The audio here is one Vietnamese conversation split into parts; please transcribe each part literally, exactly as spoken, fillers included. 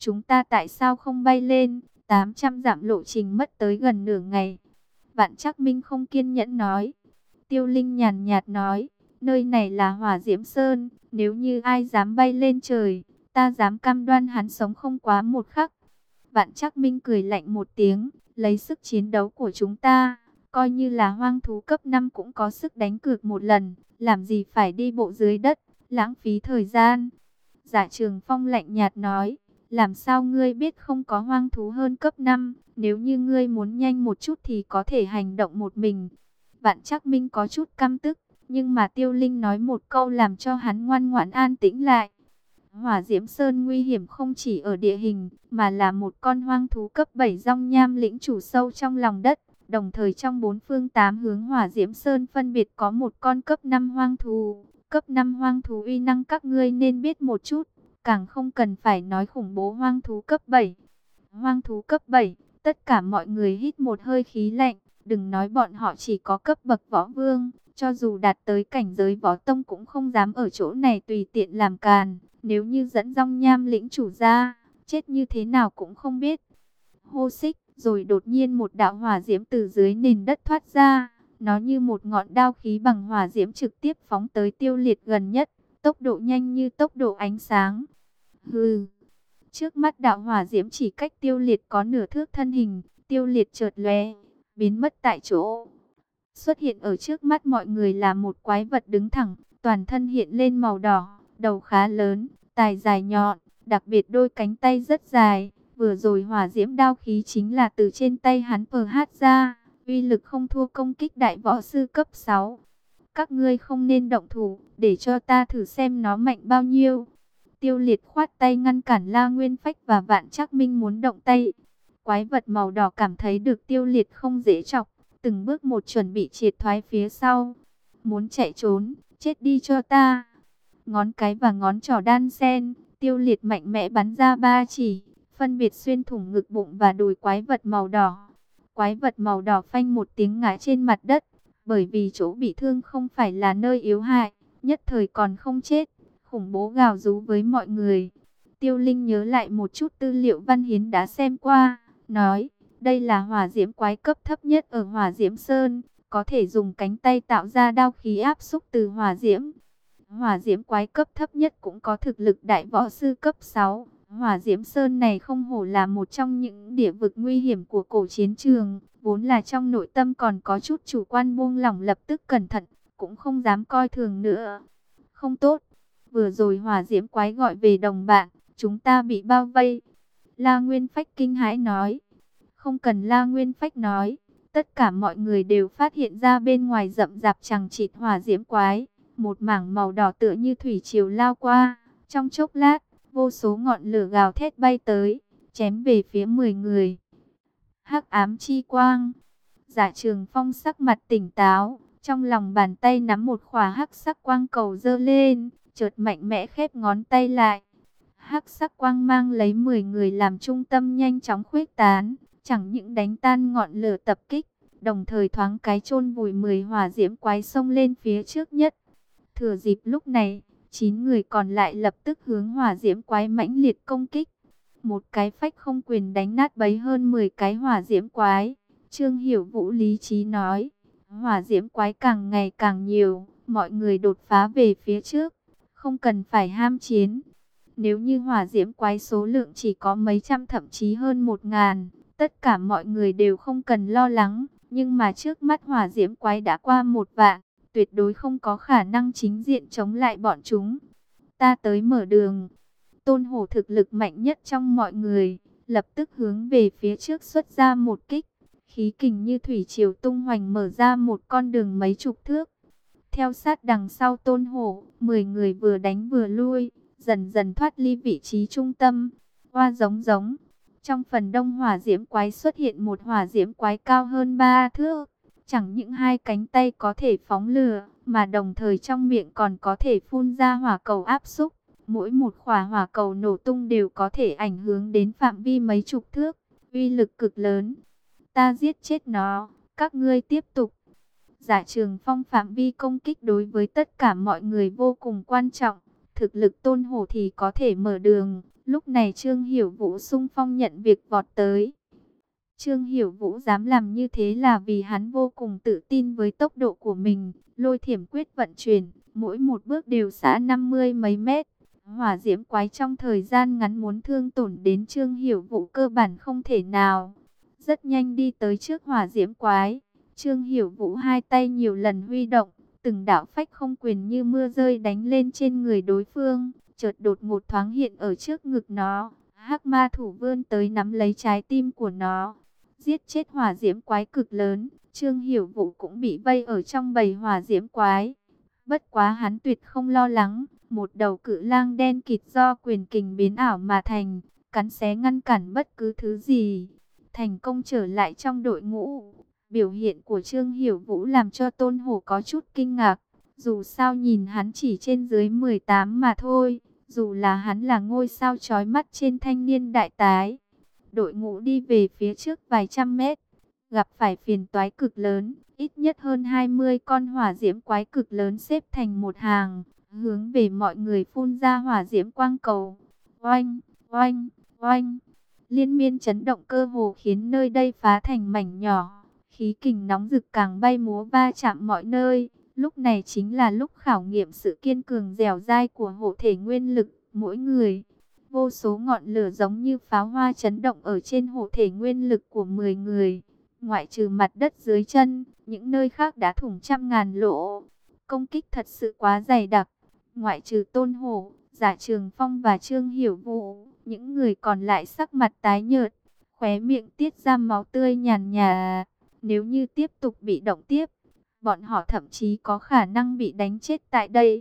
chúng ta tại sao không bay lên? tám trăm dặm lộ trình mất tới gần nửa ngày. Vạn Trắc Minh không kiên nhẫn nói. Tiêu Linh nhàn nhạt nói, nơi này là Hỏa Diễm Sơn, nếu như ai dám bay lên trời, ta dám cam đoan hắn sống không quá một khắc. Vạn Trắc Minh cười lạnh một tiếng, lấy sức chiến đấu của chúng ta, coi như là hoang thú cấp năm cũng có sức đánh cược một lần, làm gì phải đi bộ dưới đất, lãng phí thời gian. Giả Trường Phong lạnh nhạt nói, làm sao ngươi biết không có hoang thú hơn cấp năm, nếu như ngươi muốn nhanh một chút thì có thể hành động một mình. Vạn Trắc Minh có chút căm tức, nhưng mà Tiêu Linh nói một câu làm cho hắn ngoan ngoãn an tĩnh lại. Hỏa Diễm Sơn nguy hiểm không chỉ ở địa hình, mà là một con hoang thú cấp bảy Dong Nham lĩnh chủ sâu trong lòng đất. Đồng thời trong bốn phương tám hướng Hỏa Diễm Sơn phân biệt có một con cấp năm hoang thú. Cấp năm hoang thú uy năng các ngươi nên biết một chút, càng không cần phải nói khủng bố hoang thú cấp bảy. Hoang thú cấp bảy, tất cả mọi người hít một hơi khí lạnh, đừng nói bọn họ chỉ có cấp bậc võ vương, cho dù đạt tới cảnh giới võ tông cũng không dám ở chỗ này tùy tiện làm càn. Nếu như dẫn Dong Nham lĩnh chủ ra, chết như thế nào cũng không biết. Hô xích, rồi đột nhiên một đạo hỏa diễm từ dưới nền đất thoát ra. Nó như một ngọn đao khí bằng hỏa diễm trực tiếp phóng tới Tiêu Liệt gần nhất, tốc độ nhanh như tốc độ ánh sáng. Hừ, trước mắt đạo hỏa diễm chỉ cách Tiêu Liệt có nửa thước thân hình, Tiêu Liệt chợt lóe, biến mất tại chỗ. Xuất hiện ở trước mắt mọi người là một quái vật đứng thẳng, toàn thân hiện lên màu đỏ, đầu khá lớn, tài dài nhọn, đặc biệt đôi cánh tay rất dài. Vừa rồi hỏa diễm đao khí chính là từ trên tay hắn pờ hát ra, uy lực không thua công kích đại võ sư cấp sáu. Các ngươi không nên động thủ, để cho ta thử xem nó mạnh bao nhiêu. Tiêu Liệt khoát tay ngăn cản La Nguyên Phách và Vạn Trắc Minh muốn động tay. Quái vật màu đỏ cảm thấy được Tiêu Liệt không dễ chọc, từng bước một chuẩn bị triệt thoái phía sau. Muốn chạy trốn, chết đi cho ta. Ngón cái và ngón trỏ đan sen, Tiêu Liệt mạnh mẽ bắn ra ba chỉ, phân biệt xuyên thủng ngực bụng và đùi quái vật màu đỏ. Quái vật màu đỏ phanh một tiếng ngã trên mặt đất, bởi vì chỗ bị thương không phải là nơi yếu hại, nhất thời còn không chết, khủng bố gào rú với mọi người. Tiêu Linh nhớ lại một chút tư liệu Văn Hiến đã xem qua, nói, đây là hỏa diễm quái cấp thấp nhất ở Hỏa Diễm Sơn, có thể dùng cánh tay tạo ra đao khí áp xúc từ hỏa diễm. Hỏa diễm quái cấp thấp nhất cũng có thực lực đại võ sư cấp sáu. Hỏa Diễm Sơn này không hổ là một trong những địa vực nguy hiểm của cổ chiến trường, vốn là trong nội tâm còn có chút chủ quan buông lỏng, lập tức cẩn thận, cũng không dám coi thường nữa. Không tốt, vừa rồi hỏa diễm quái gọi về đồng bạn, chúng ta bị bao vây. La Nguyên Phách kinh hãi nói. Không cần La Nguyên Phách nói, tất cả mọi người đều phát hiện ra bên ngoài rậm rạp chằng chịt hỏa diễm quái, một mảng màu đỏ tựa như thủy triều lao qua, trong chốc lát, vô số ngọn lửa gào thét bay tới, chém về phía mười người. Hắc ám chi quang. Giả Trường Phong sắc mặt tỉnh táo, trong lòng bàn tay nắm một khỏa hắc sắc quang cầu giơ lên, chợt mạnh mẽ khép ngón tay lại. Hắc sắc quang mang lấy mười người làm trung tâm nhanh chóng khuếch tán, chẳng những đánh tan ngọn lửa tập kích, đồng thời thoáng cái chôn vùi mười hỏa diễm quái xông lên phía trước nhất. Thừa dịp lúc này, chín người còn lại lập tức hướng hỏa diễm quái mãnh liệt công kích. Một cái phách không quyền đánh nát bấy hơn mười cái hỏa diễm quái. Trương Hiểu Vũ lý trí nói, hỏa diễm quái càng ngày càng nhiều, mọi người đột phá về phía trước, không cần phải ham chiến. Nếu như hỏa diễm quái số lượng chỉ có mấy trăm thậm chí hơn một ngàn, tất cả mọi người đều không cần lo lắng. Nhưng mà trước mắt hỏa diễm quái đã qua một vạn, tuyệt đối không có khả năng chính diện chống lại bọn chúng. Ta tới mở đường. Tôn Hổ thực lực mạnh nhất trong mọi người, lập tức hướng về phía trước xuất ra một kích. Khí kình như thủy triều tung hoành mở ra một con đường mấy chục thước. Theo sát đằng sau Tôn Hổ, mười người vừa đánh vừa lui, dần dần thoát ly vị trí trung tâm. Hoa giống giống. Trong phần đông hỏa diễm quái xuất hiện một hỏa diễm quái cao hơn ba thước. Chẳng những hai cánh tay có thể phóng lửa, mà đồng thời trong miệng còn có thể phun ra hỏa cầu áp xúc. Mỗi một khỏa hỏa cầu nổ tung đều có thể ảnh hưởng đến phạm vi mấy chục thước, uy lực cực lớn. Ta giết chết nó, các ngươi tiếp tục. Giả Trường Phong phạm vi công kích đối với tất cả mọi người vô cùng quan trọng. Thực lực Tôn Hổ thì có thể mở đường, Lúc này Trương Hiểu Vũ xung phong nhận việc vọt tới. Trương Hiểu Vũ dám làm như thế là vì hắn vô cùng tự tin với tốc độ của mình. Lôi thiểm quyết vận chuyển, mỗi một bước đều xả năm mươi mấy mét. Hỏa diễm quái trong thời gian ngắn muốn thương tổn đến Trương Hiểu Vũ cơ bản không thể nào. Rất nhanh đi tới trước hỏa diễm quái. Trương Hiểu Vũ hai tay nhiều lần huy động, từng đạo phách không quyền như mưa rơi đánh lên trên người đối phương. Chợt đột ngột thoáng hiện ở trước ngực nó. Hắc ma thủ vươn tới nắm lấy trái tim của nó. Giết chết hỏa diễm quái cực lớn. Trương Hiểu Vũ cũng bị vây ở trong bầy hỏa diễm quái. Bất quá hắn tuyệt không lo lắng. Một đầu cự lang đen kịt do quyền kình biến ảo mà thành, cắn xé ngăn cản bất cứ thứ gì. Thành công trở lại trong đội ngũ. Biểu hiện của Trương Hiểu Vũ làm cho Tôn Hổ có chút kinh ngạc. Dù sao nhìn hắn chỉ trên dưới mười tám mà thôi. Dù là hắn là ngôi sao chói mắt trên thanh niên đại tái. Đội ngũ đi về phía trước vài trăm mét. Gặp phải phiền toái cực lớn. Ít nhất hơn hai mươi con hỏa diễm quái cực lớn xếp thành một hàng. Hướng về mọi người phun ra hỏa diễm quang cầu. Oanh, oanh, oanh. Liên miên chấn động cơ hồ khiến nơi đây phá thành mảnh nhỏ. Khí kình nóng rực càng bay múa va chạm mọi nơi. Lúc này chính là lúc khảo nghiệm sự kiên cường dẻo dai của hộ thể nguyên lực mỗi người. Vô số ngọn lửa giống như pháo hoa chấn động ở trên hộ thể nguyên lực của mười người. Ngoại trừ mặt đất dưới chân, những nơi khác đã thủng trăm ngàn lỗ. Công kích thật sự quá dày đặc. Ngoại trừ Tôn Hổ, Giả Trường Phong và Trương Hiểu Vũ, những người còn lại sắc mặt tái nhợt, khóe miệng tiết ra máu tươi nhàn nhạt. Nếu như tiếp tục bị động tiếp, bọn họ thậm chí có khả năng bị đánh chết tại đây.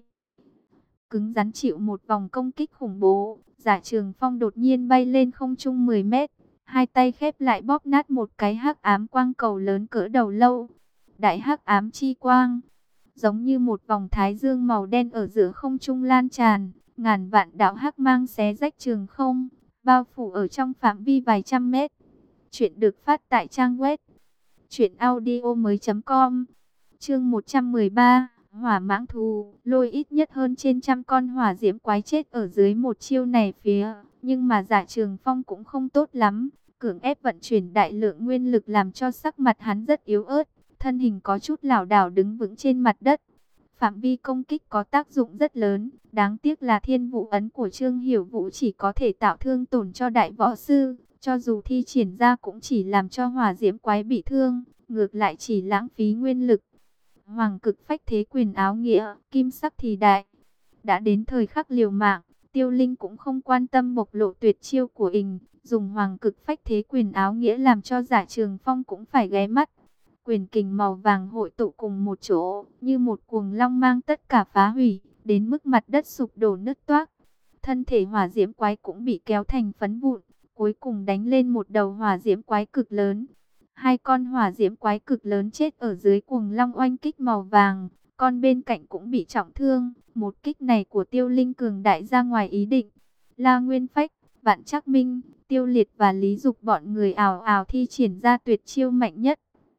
Cứng rắn chịu một vòng công kích khủng bố, Giả Trường Phong đột nhiên bay lên không trung mười mét, hai tay khép lại bóp nát một cái hắc ám quang cầu lớn cỡ đầu lâu. Đại hắc ám chi quang, giống như một vòng thái dương màu đen ở giữa không trung lan tràn, ngàn vạn đạo hắc mang xé rách trường không, bao phủ ở trong phạm vi vài trăm mét. Chuyện được phát tại trang web truyện audio mới chấm com. Chương một trăm mười ba, Hỏa Mãng Thú. Lôi ít nhất hơn trên trăm con hỏa diễm quái chết ở dưới một chiêu này phía, nhưng mà Giả Trường Phong cũng không tốt lắm, cưỡng ép vận chuyển đại lượng nguyên lực làm cho sắc mặt hắn rất yếu ớt, thân hình có chút lảo đảo đứng vững trên mặt đất. Phạm vi công kích có tác dụng rất lớn, đáng tiếc là thiên vũ ấn của Trương Hiểu Vũ chỉ có thể tạo thương tổn cho đại võ sư, cho dù thi triển ra cũng chỉ làm cho hỏa diễm quái bị thương, ngược lại chỉ lãng phí nguyên lực. Hoàng cực phách thế quyền áo nghĩa, kim sắc thì đại. Đã đến thời khắc liều mạng, Tiêu Linh cũng không quan tâm bộc lộ tuyệt chiêu của mình, dùng hoàng cực phách thế quyền áo nghĩa làm cho Giả Trường Phong cũng phải ghé mắt. Quyền kình màu vàng hội tụ cùng một chỗ, như một cuồng long mang tất cả phá hủy, đến mức mặt đất sụp đổ nứt toác. Thân thể hỏa diễm quái cũng bị kéo thành phấn vụn, cuối cùng đánh lên một đầu hỏa diễm quái cực lớn. Hai con hỏa diễm quái cực lớn chết ở dưới cuồng long oanh kích màu vàng, con bên cạnh cũng bị trọng thương. Một kích này của Tiêu Linh cường đại ra ngoài ý định. La Nguyên Phách, Vạn Trác Minh, Tiêu Liệt và Lý Dục bọn người ào ào thi triển ra tuyệt chiêu mạnh nhất.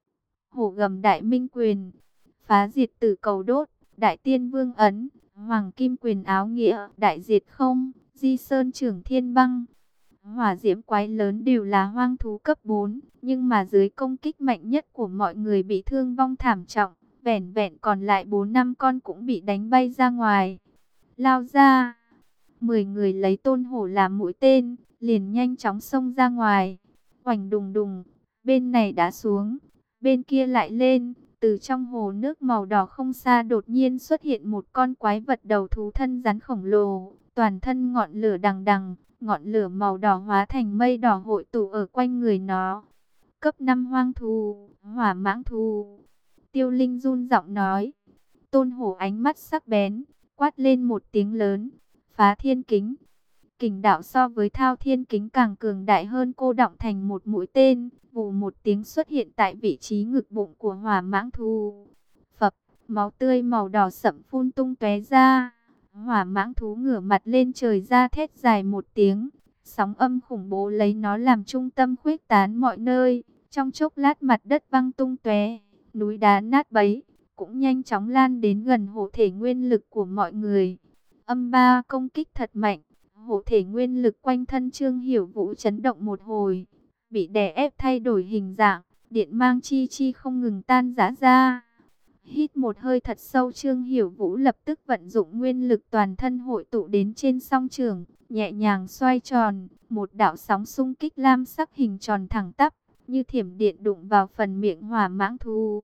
Hổ gầm đại minh quyền, phá diệt tử cầu đốt, đại tiên vương ấn, hoàng kim quyền áo nghĩa, đại diệt không, di sơn trưởng thiên băng. Hỏa diễm quái lớn đều là hoang thú cấp bốn, nhưng mà dưới công kích mạnh nhất của mọi người bị thương vong thảm trọng, vẻn vẹn còn lại bốn năm con cũng bị đánh bay ra ngoài. Lao ra, mười người lấy Tôn Hổ làm mũi tên, liền nhanh chóng xông ra ngoài. Oành đùng đùng, bên này đã xuống, bên kia lại lên. Từ trong hồ nước màu đỏ không xa đột nhiên xuất hiện một con quái vật đầu thú thân rắn khổng lồ, toàn thân ngọn lửa đằng đằng, ngọn lửa màu đỏ hóa thành mây đỏ hội tụ ở quanh người nó. Cấp năm hoang thú, hỏa mãng thú. Tiêu Linh run giọng nói. Tôn Hổ ánh mắt sắc bén, quát lên một tiếng lớn, phá thiên kính. Kình đạo so với thao thiên kính càng cường đại hơn, cô đọng thành một mũi tên, vù một tiếng xuất hiện tại vị trí ngực bụng của hỏa mãng thú. Phập, máu tươi màu đỏ sậm phun tung tóe ra. Hỏa mãng thú ngửa mặt lên trời ra thét dài một tiếng, sóng âm khủng bố lấy nó làm trung tâm khuếch tán mọi nơi. Trong chốc lát mặt đất văng tung tóe, núi đá nát bấy, cũng nhanh chóng lan đến gần hộ thể nguyên lực của mọi người. Âm ba công kích thật mạnh. Hộ thể nguyên lực quanh thân Trương Hiểu Vũ chấn động một hồi, bị đè ép thay đổi hình dạng, điện mang chi chi không ngừng tan rã ra. Hít một hơi thật sâu, Trương Hiểu Vũ lập tức vận dụng nguyên lực toàn thân hội tụ đến trên song trường, nhẹ nhàng xoay tròn, một đạo sóng xung kích lam sắc hình tròn thẳng tắp, như thiểm điện đụng vào phần miệng hỏa mãng thú.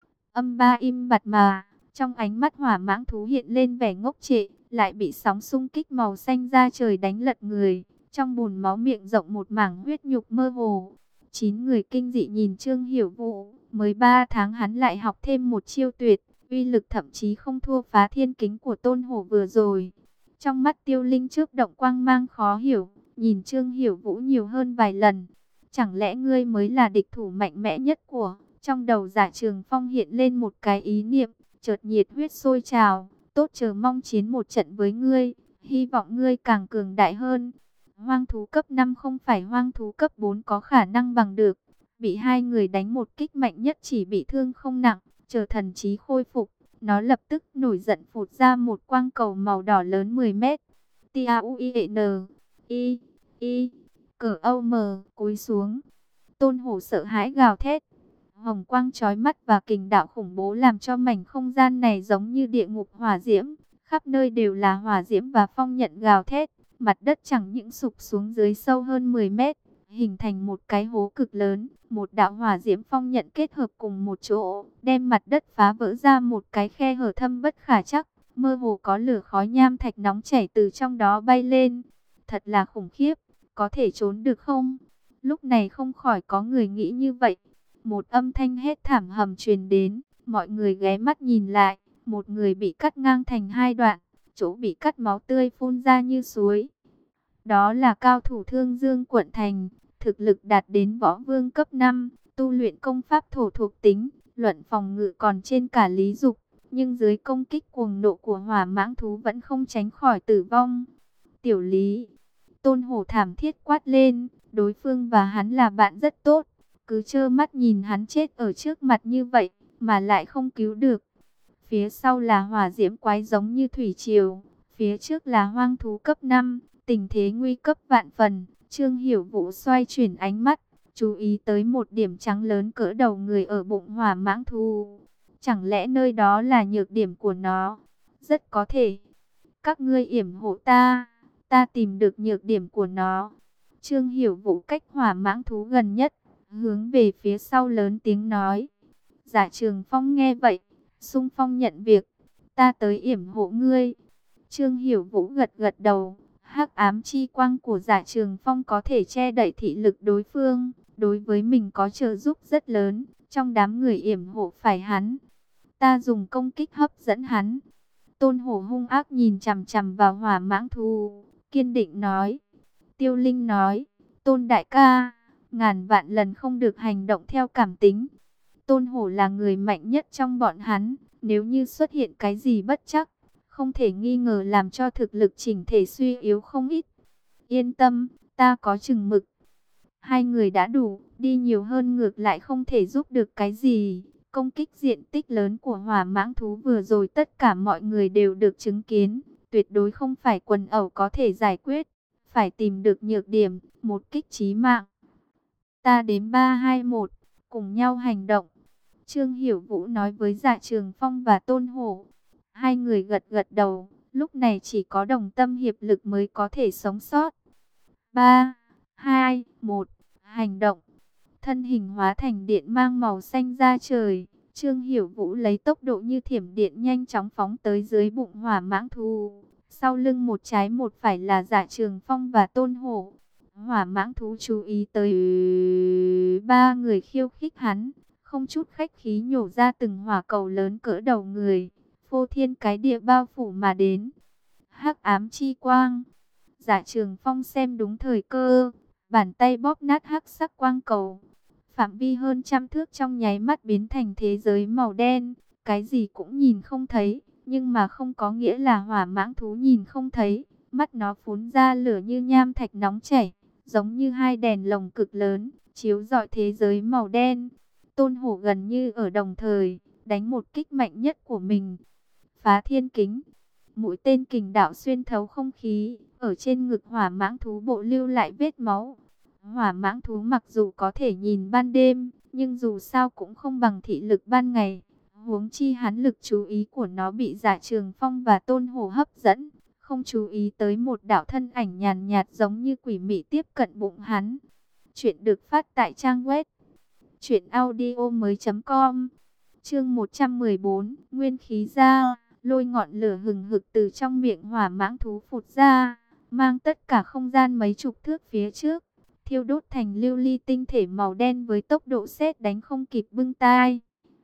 Âm ba im bặt mà, trong ánh mắt hỏa mãng thú hiện lên vẻ ngốc trệ, lại bị sóng xung kích màu xanh da trời đánh lật người, trong bùn máu miệng rộng một mảng huyết nhục mơ hồ. Chín người kinh dị nhìn Trương Hiểu Vũ, mới ba tháng hắn lại học thêm một chiêu tuyệt, uy lực thậm chí không thua phá thiên kính của Tôn Hổ vừa rồi. Trong mắt Tiêu Linh chớp động quang mang khó hiểu, nhìn Trương Hiểu Vũ nhiều hơn vài lần. Chẳng lẽ ngươi mới là địch thủ mạnh mẽ nhất của... Trong đầu Dạ Trường Phong hiện lên một cái ý niệm, chợt nhiệt huyết sôi trào, tốt chờ mong chiến một trận với ngươi, hy vọng ngươi càng cường đại hơn. Hoang thú cấp năm không phải hoang thú cấp bốn có khả năng bằng được. Bị hai người đánh một kích mạnh nhất chỉ bị thương không nặng, chờ thần trí khôi phục, nó lập tức nổi giận phụt ra một quang cầu màu đỏ lớn mười mét. T A U I N I I cỡ O M cúi xuống. Tôn Hổ sợ hãi gào thét. Hồng quang chói mắt và kình đạo khủng bố làm cho mảnh không gian này giống như địa ngục hỏa diễm, khắp nơi đều là hỏa diễm và phong nhận gào thét, mặt đất chẳng những sụp xuống dưới sâu hơn mười mét, hình thành một cái hố cực lớn, một đạo hỏa diễm phong nhận kết hợp cùng một chỗ, đem mặt đất phá vỡ ra một cái khe hở thâm bất khả trắc, mơ hồ có lửa khói nham thạch nóng chảy từ trong đó bay lên. Thật là khủng khiếp, có thể trốn được không? Lúc này không khỏi có người nghĩ như vậy. Một âm thanh hét thảm hầm truyền đến, mọi người ghé mắt nhìn lại, một người bị cắt ngang thành hai đoạn, chỗ bị cắt máu tươi phun ra như suối. Đó là cao thủ Thương Dương quận thành, thực lực đạt đến võ vương cấp năm, tu luyện công pháp thổ thuộc tính, luận phòng ngự còn trên cả Lý Dục, nhưng dưới công kích cuồng nộ của hỏa mãng thú vẫn không tránh khỏi tử vong. Tiểu Lý, Tôn Hổ thảm thiết quát lên, đối phương và hắn là bạn rất tốt. Cứ trơ mắt nhìn hắn chết ở trước mặt như vậy, mà lại không cứu được. Phía sau là hỏa diễm quái giống như thủy triều, phía trước là hoang thú cấp năm, tình thế nguy cấp vạn phần. Trương Hiểu Vũ xoay chuyển ánh mắt, chú ý tới một điểm trắng lớn cỡ đầu người ở bụng hỏa mãng thú. Chẳng lẽ nơi đó là nhược điểm của nó? Rất có thể. Các ngươi yểm hộ ta, ta tìm được nhược điểm của nó. Trương Hiểu Vũ cách hỏa mãng thú gần nhất, hướng về phía sau lớn tiếng nói. Dạ Trường Phong nghe vậy, xung phong nhận việc, ta tới yểm hộ ngươi. Trương Hiểu Vũ gật gật đầu, hắc ám chi quang của Dạ Trường Phong có thể che đậy thị lực đối phương, đối với mình có trợ giúp rất lớn, trong đám người yểm hộ phải hắn. Ta dùng công kích hấp dẫn hắn. Tôn Hổ hung ác nhìn chằm chằm vào hỏa mãng thú, kiên định nói. Tiêu Linh nói, Tôn đại ca, ngàn vạn lần không được hành động theo cảm tính. Tôn Hổ là người mạnh nhất trong bọn hắn, nếu như xuất hiện cái gì bất chắc, không thể nghi ngờ làm cho thực lực chỉnh thể suy yếu không ít. Yên tâm, ta có chừng mực. Hai người đã đủ, đi nhiều hơn ngược lại không thể giúp được cái gì. Công kích diện tích lớn của hỏa mãng thú vừa rồi tất cả mọi người đều được chứng kiến, tuyệt đối không phải quần ẩu có thể giải quyết. Phải tìm được nhược điểm, một kích chí mạng. Ta đếm ba hai một, cùng nhau hành động. Trương Hiểu Vũ nói với Dạ Trường Phong và Tôn Hổ. Hai người gật gật đầu, lúc này chỉ có đồng tâm hiệp lực mới có thể sống sót. ba, hai, một, hành động. Thân hình hóa thành điện mang màu xanh ra trời. Trương Hiểu Vũ lấy tốc độ như thiểm điện nhanh chóng phóng tới dưới bụng hỏa mãng thú. Sau lưng một trái một phải là Dạ Trường Phong và Tôn Hổ. Hỏa mãng thú chú ý tới ba người khiêu khích hắn, không chút khách khí nhổ ra từng hỏa cầu lớn cỡ đầu người, phô thiên cái địa bao phủ mà đến. Hắc ám chi quang. Dạ Trường Phong xem đúng thời cơ, bàn tay bóp nát hắc sắc quang cầu. Phạm vi hơn trăm thước trong nháy mắt biến thành thế giới màu đen, cái gì cũng nhìn không thấy, nhưng mà không có nghĩa là hỏa mãng thú nhìn không thấy. Mắt nó phun ra lửa như nham thạch nóng chảy, giống như hai đèn lồng cực lớn, chiếu rọi thế giới màu đen. Tôn Hổ gần như ở đồng thời, đánh một kích mạnh nhất của mình. Phá thiên kính, mũi tên kình đạo xuyên thấu không khí, ở trên ngực hỏa mãng thú bộ lưu lại vết máu. Hỏa mãng thú mặc dù có thể nhìn ban đêm, nhưng dù sao cũng không bằng thị lực ban ngày. Huống chi hắn lực chú ý của nó bị Dạ Trường Phong và Tôn Hổ hấp dẫn, không chú ý tới một đạo thân ảnh nhàn nhạt giống như quỷ mị tiếp cận bụng hắn. Chuyện được phát tại trang web truyện audio mới chấm com. Chương một trăm mười bốn, nguyên khí ra, lôi ngọn lửa hừng hực từ trong miệng hỏa mãng thú phụt ra, mang tất cả không gian mấy chục thước phía trước, thiêu đốt thành lưu ly tinh thể màu đen với tốc độ sét đánh không kịp bưng tai.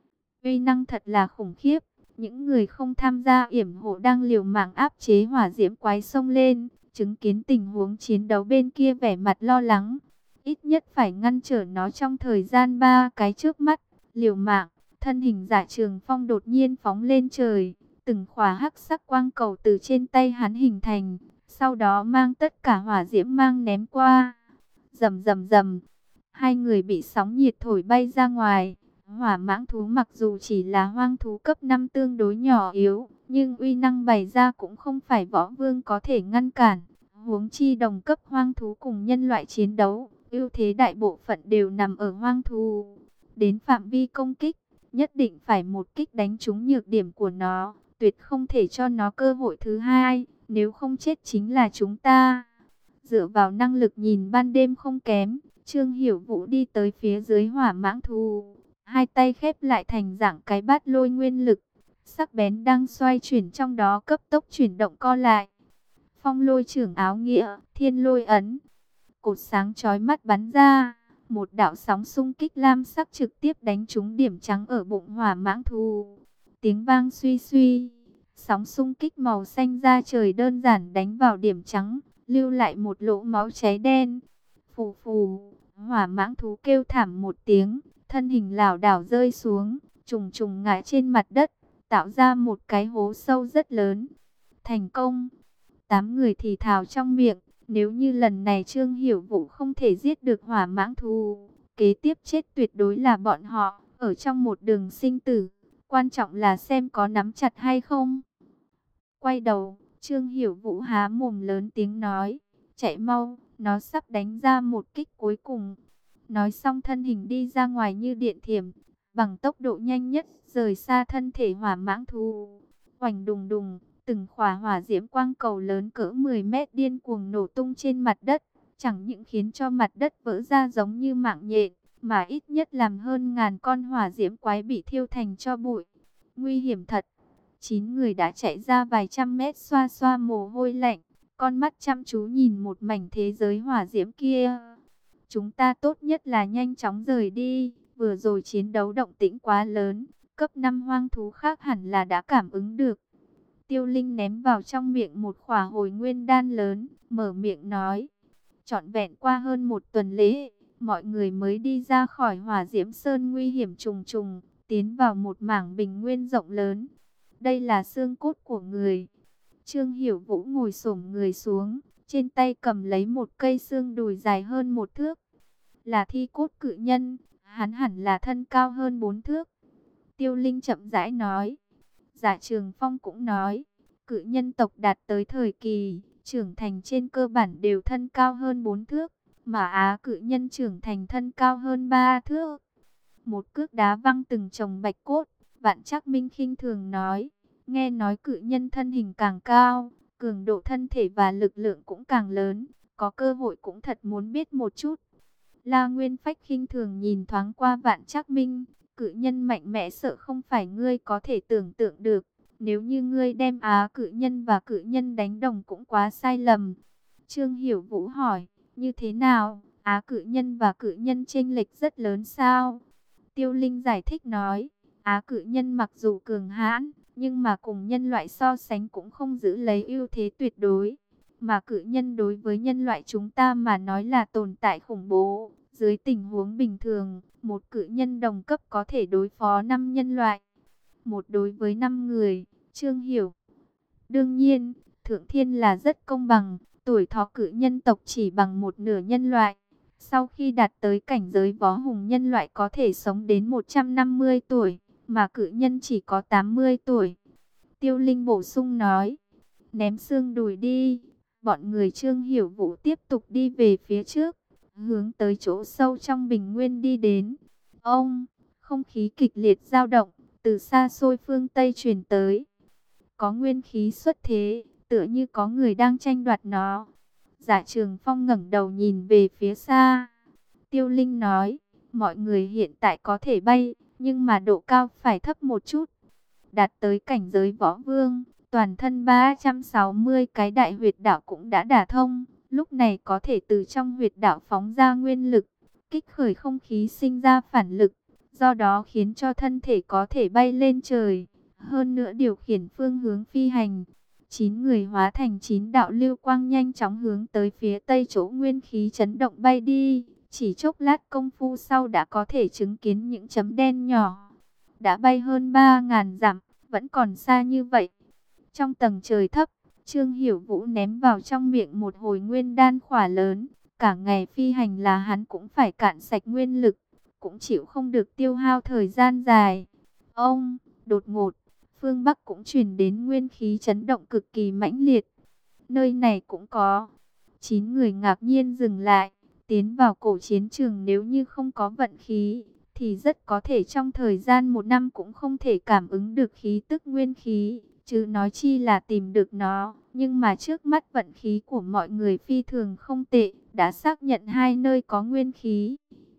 Uy năng thật là khủng khiếp. Những người không tham gia yểm hộ đang liều mạng áp chế hỏa diễm quái xông lên, chứng kiến tình huống chiến đấu bên kia vẻ mặt lo lắng. Ít nhất phải ngăn trở nó trong thời gian ba cái trước mắt. Liều mạng, thân hình Dạ Trường Phong đột nhiên phóng lên trời, từng khỏa hắc sắc quang cầu từ trên tay hắn hình thành, sau đó mang tất cả hỏa diễm mang ném qua. Rầm rầm rầm, hai người bị sóng nhiệt thổi bay ra ngoài. Hỏa mãng thú mặc dù chỉ là hoang thú cấp năm tương đối nhỏ yếu, nhưng uy năng bày ra cũng không phải võ vương có thể ngăn cản. Huống chi đồng cấp hoang thú cùng nhân loại chiến đấu, ưu thế đại bộ phận đều nằm ở hoang thú. Đến phạm vi công kích, nhất định phải một kích đánh trúng nhược điểm của nó, tuyệt không thể cho nó cơ hội thứ hai, nếu không chết chính là chúng ta. Dựa vào năng lực nhìn ban đêm không kém, Trương Hiểu Vũ đi tới phía dưới hỏa mãng thú. Hai tay khép lại thành dạng cái bát lôi nguyên lực, sắc bén đang xoay chuyển trong đó cấp tốc chuyển động co lại. Phong lôi trưởng áo nghĩa, thiên lôi ấn. Cột sáng chói mắt bắn ra, một đạo sóng xung kích lam sắc trực tiếp đánh trúng điểm trắng ở bụng hỏa mãng thú. Tiếng vang suy suy, sóng xung kích màu xanh da trời đơn giản đánh vào điểm trắng, lưu lại một lỗ máu cháy đen. Phù phù, hỏa mãng thú kêu thảm một tiếng, thân hình lảo đảo rơi xuống, trùng trùng ngã trên mặt đất, tạo ra một cái hố sâu rất lớn. Thành công! Tám người thì thào trong miệng, nếu như lần này Trương Hiểu Vũ không thể giết được hỏa mãng thú, kế tiếp chết tuyệt đối là bọn họ, ở trong một đường sinh tử, quan trọng là xem có nắm chặt hay không. Quay đầu, Trương Hiểu Vũ há mồm lớn tiếng nói, chạy mau, nó sắp đánh ra một kích cuối cùng. Nói xong thân hình đi ra ngoài như điện thiểm, bằng tốc độ nhanh nhất, rời xa thân thể hỏa mãng thú. Oành đùng đùng, từng khỏa hỏa diễm quang cầu lớn cỡ mười mét điên cuồng nổ tung trên mặt đất, chẳng những khiến cho mặt đất vỡ ra giống như mạng nhện, mà ít nhất làm hơn ngàn con hỏa diễm quái bị thiêu thành tro bụi. Nguy hiểm thật. Chín người đã chạy ra vài trăm mét xoa xoa mồ hôi lạnh, con mắt chăm chú nhìn một mảnh thế giới hỏa diễm kia. Chúng ta tốt nhất là nhanh chóng rời đi, vừa rồi chiến đấu động tĩnh quá lớn, cấp năm hoang thú khác hẳn là đã cảm ứng được. Tiêu Linh ném vào trong miệng một khỏa hồi nguyên đan lớn, mở miệng nói. Trọn vẹn qua hơn một tuần lễ, mọi người mới đi ra khỏi hỏa diễm sơn nguy hiểm trùng trùng, tiến vào một mảng bình nguyên rộng lớn. Đây là xương cốt của người. Trương Hiểu Vũ ngồi xổm người xuống, trên tay cầm lấy một cây xương đùi dài hơn một thước. Là thi cốt cự nhân, hắn hẳn là thân cao hơn bốn thước. Tiêu Linh chậm rãi nói. Dạ Trường Phong cũng nói, cự nhân tộc đạt tới thời kỳ trưởng thành trên cơ bản đều thân cao hơn bốn thước, mà Á cự nhân trưởng thành thân cao hơn ba thước. Một cước đá văng từng chồng bạch cốt, Vạn Trác Minh khinh thường nói, nghe nói cự nhân thân hình càng cao, cường độ thân thể và lực lượng cũng càng lớn, có cơ hội cũng thật muốn biết một chút. La Nguyên Phách khinh thường nhìn thoáng qua Vạn Trác Minh, cự nhân mạnh mẽ sợ không phải ngươi có thể tưởng tượng được. Nếu như ngươi đem Á cự nhân và cự nhân đánh đồng cũng quá sai lầm. Trương Hiểu Vũ hỏi, như thế nào? Á cự nhân và cự nhân chênh lệch rất lớn sao? Tiêu Linh giải thích nói, Á cự nhân mặc dù cường hãn, nhưng mà cùng nhân loại so sánh cũng không giữ lấy ưu thế tuyệt đối. Mà cự nhân đối với nhân loại chúng ta mà nói là tồn tại khủng bố. Dưới tình huống bình thường, một cự nhân đồng cấp có thể đối phó năm nhân loại. Một đối với năm người, Trương Hiểu. Đương nhiên, Thượng Thiên là rất công bằng, tuổi thọ cự nhân tộc chỉ bằng một nửa nhân loại. Sau khi đạt tới cảnh giới võ hùng nhân loại có thể sống đến một trăm năm mươi tuổi, mà cự nhân chỉ có tám mươi tuổi. Tiêu Linh bổ sung nói, ném xương đùi đi, Bọn người Trương Hiểu Vũ tiếp tục đi về phía trước, hướng tới chỗ sâu trong bình nguyên đi đến. Ông, không khí kịch liệt dao động, từ xa xôi phương Tây truyền tới. Có nguyên khí xuất thế, tựa như có người đang tranh đoạt nó. Dạ Trường Phong ngẩng đầu nhìn về phía xa. Tiêu Linh nói, mọi người hiện tại có thể bay, nhưng mà độ cao phải thấp một chút. Đạt tới cảnh giới võ vương, toàn thân ba trăm sáu mươi cái đại huyệt đạo cũng đã đả thông. Lúc này có thể từ trong huyệt đạo phóng ra nguyên lực, kích khởi không khí sinh ra phản lực. Do đó khiến cho thân thể có thể bay lên trời. Hơn nữa điều khiển phương hướng phi hành. Chín người hóa thành chín đạo lưu quang nhanh chóng hướng tới phía tây chỗ nguyên khí chấn động bay đi. Chỉ chốc lát công phu sau đã có thể chứng kiến những chấm đen nhỏ. Đã bay hơn ba ngàn dặm, vẫn còn xa như vậy. Trong tầng trời thấp, Trương Hiểu Vũ ném vào trong miệng một hồi nguyên đan khỏa lớn. Cả ngày phi hành là hắn cũng phải cạn sạch nguyên lực, cũng chịu không được tiêu hao thời gian dài. Ông, đột ngột, phương Bắc cũng truyền đến nguyên khí chấn động cực kỳ mãnh liệt. Nơi này cũng có. Chín người ngạc nhiên dừng lại, tiến vào cổ chiến trường nếu như không có vận khí, thì rất có thể trong thời gian một năm cũng không thể cảm ứng được khí tức nguyên khí, chứ nói chi là tìm được nó. Nhưng mà trước mắt vận khí của mọi người phi thường không tệ, đã xác nhận hai nơi có nguyên khí.